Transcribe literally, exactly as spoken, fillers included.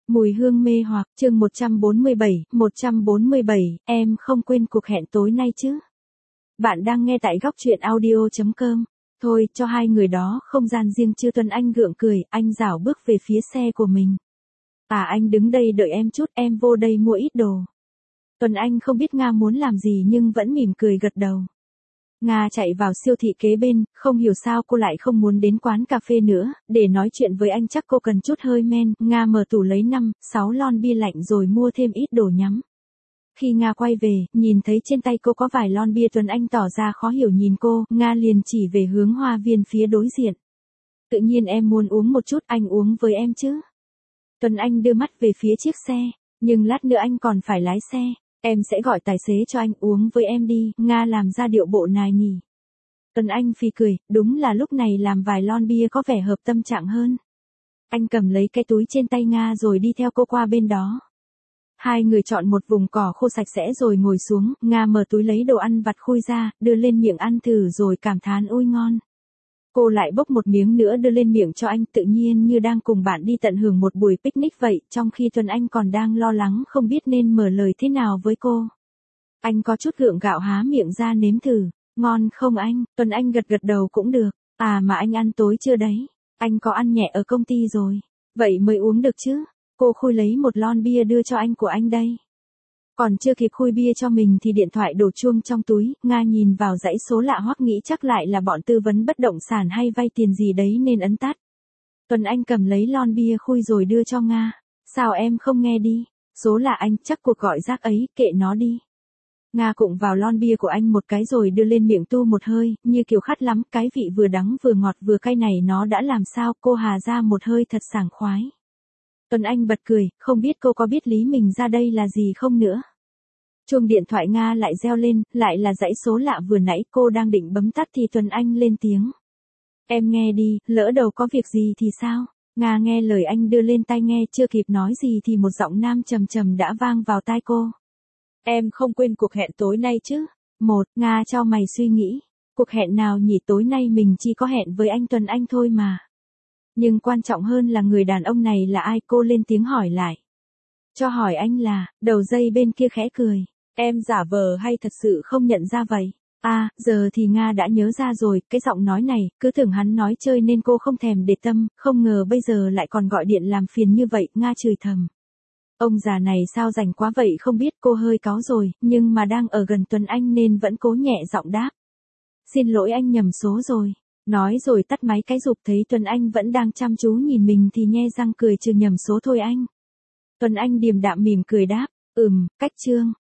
Mùi hương mê hoặc, chương một trăm bốn mươi bảy, một trăm bốn mươi bảy, em không quên cuộc hẹn tối nay chứ? Bạn đang nghe tại góc truyện audio chấm com. Thôi, cho hai người đó không gian riêng chưa? Tuấn Anh gượng cười, anh rảo bước về phía xe của mình. À, anh đứng đây đợi em chút, em vô đây mua ít đồ. Tuấn Anh không biết Nga muốn làm gì nhưng vẫn mỉm cười gật đầu. Nga chạy vào siêu thị kế bên, không hiểu sao cô lại không muốn đến quán cà phê nữa, để nói chuyện với anh chắc cô cần chút hơi men. Nga mở tủ lấy năm, sáu lon bia lạnh rồi mua thêm ít đồ nhắm. Khi Nga quay về, nhìn thấy trên tay cô có vài lon bia, Tuấn Anh tỏ ra khó hiểu nhìn cô, Nga liền chỉ về hướng hoa viên phía đối diện. Tự nhiên em muốn uống một chút, anh uống với em chứ? Tuấn Anh đưa mắt về phía chiếc xe, nhưng lát nữa anh còn phải lái xe. Em sẽ gọi tài xế cho anh, uống với em đi. Nga làm ra điệu bộ nài nỉ. Tuấn Anh phì cười, đúng là lúc này làm vài lon bia có vẻ hợp tâm trạng hơn. Anh cầm lấy cái túi trên tay Nga rồi đi theo cô qua bên đó. Hai người chọn một vùng cỏ khô sạch sẽ rồi ngồi xuống, Nga mở túi lấy đồ ăn vặt khui ra, đưa lên miệng ăn thử rồi cảm thán ôi ngon. Cô lại bốc một miếng nữa đưa lên miệng cho anh, tự nhiên như đang cùng bạn đi tận hưởng một buổi picnic vậy, trong khi Tuấn Anh còn đang lo lắng không biết nên mở lời thế nào với cô. Anh có chút gượng gạo há miệng ra nếm thử, ngon không anh? Tuấn Anh gật gật đầu cũng được. À mà anh ăn tối chưa đấy? Anh có ăn nhẹ ở công ty rồi, vậy mới uống được chứ. Cô khui lấy một lon bia đưa cho anh, của anh đây. Còn chưa kịp khui bia cho mình thì điện thoại đổ chuông trong túi, Nga nhìn vào dãy số lạ hoắc nghĩ chắc lại là bọn tư vấn bất động sản hay vay tiền gì đấy nên ấn tắt. Tuấn Anh cầm lấy lon bia khui rồi đưa cho Nga. Sao em không nghe đi? Số lạ anh, chắc cuộc gọi rác ấy, kệ nó đi. Nga cụng vào lon bia của anh một cái rồi đưa lên miệng tu một hơi, như kiểu khát lắm, cái vị vừa đắng vừa ngọt vừa cay này nó đã làm sao cô hà ra một hơi thật sảng khoái. Tuấn Anh bật cười, không biết cô có biết lý mình ra đây là gì không nữa. Chuông điện thoại Nga lại reo lên, lại là dãy số lạ vừa nãy. Cô đang định bấm tắt thì Tuấn Anh lên tiếng. Em nghe đi, lỡ đầu có việc gì thì sao? Nga nghe lời anh đưa lên tai nghe, chưa kịp nói gì thì một giọng nam trầm trầm đã vang vào tai cô. Em không quên cuộc hẹn tối nay chứ? Một, Nga chau mày suy nghĩ. Cuộc hẹn nào nhỉ, tối nay mình chỉ có hẹn với anh Tuấn Anh thôi mà. Nhưng quan trọng hơn là người đàn ông này là ai, cô lên tiếng hỏi lại. Cho hỏi anh là, đầu dây bên kia khẽ cười. Em giả vờ hay thật sự không nhận ra vậy? À, giờ thì Nga đã nhớ ra rồi, cái giọng nói này, cứ tưởng hắn nói chơi nên cô không thèm để tâm, không ngờ bây giờ lại còn gọi điện làm phiền như vậy. Nga chửi thầm. Ông già này sao rảnh quá vậy không biết. Cô hơi cáu rồi, nhưng mà đang ở gần Tuấn Anh nên vẫn cố nhẹ giọng đáp. Xin lỗi anh, nhầm số rồi. Nói rồi tắt máy cái rụp, thấy Tuấn Anh vẫn đang chăm chú nhìn mình thì nhe răng cười, trừ nhầm số thôi anh. Tuấn Anh điềm đạm mỉm cười đáp, ừm, cách chương.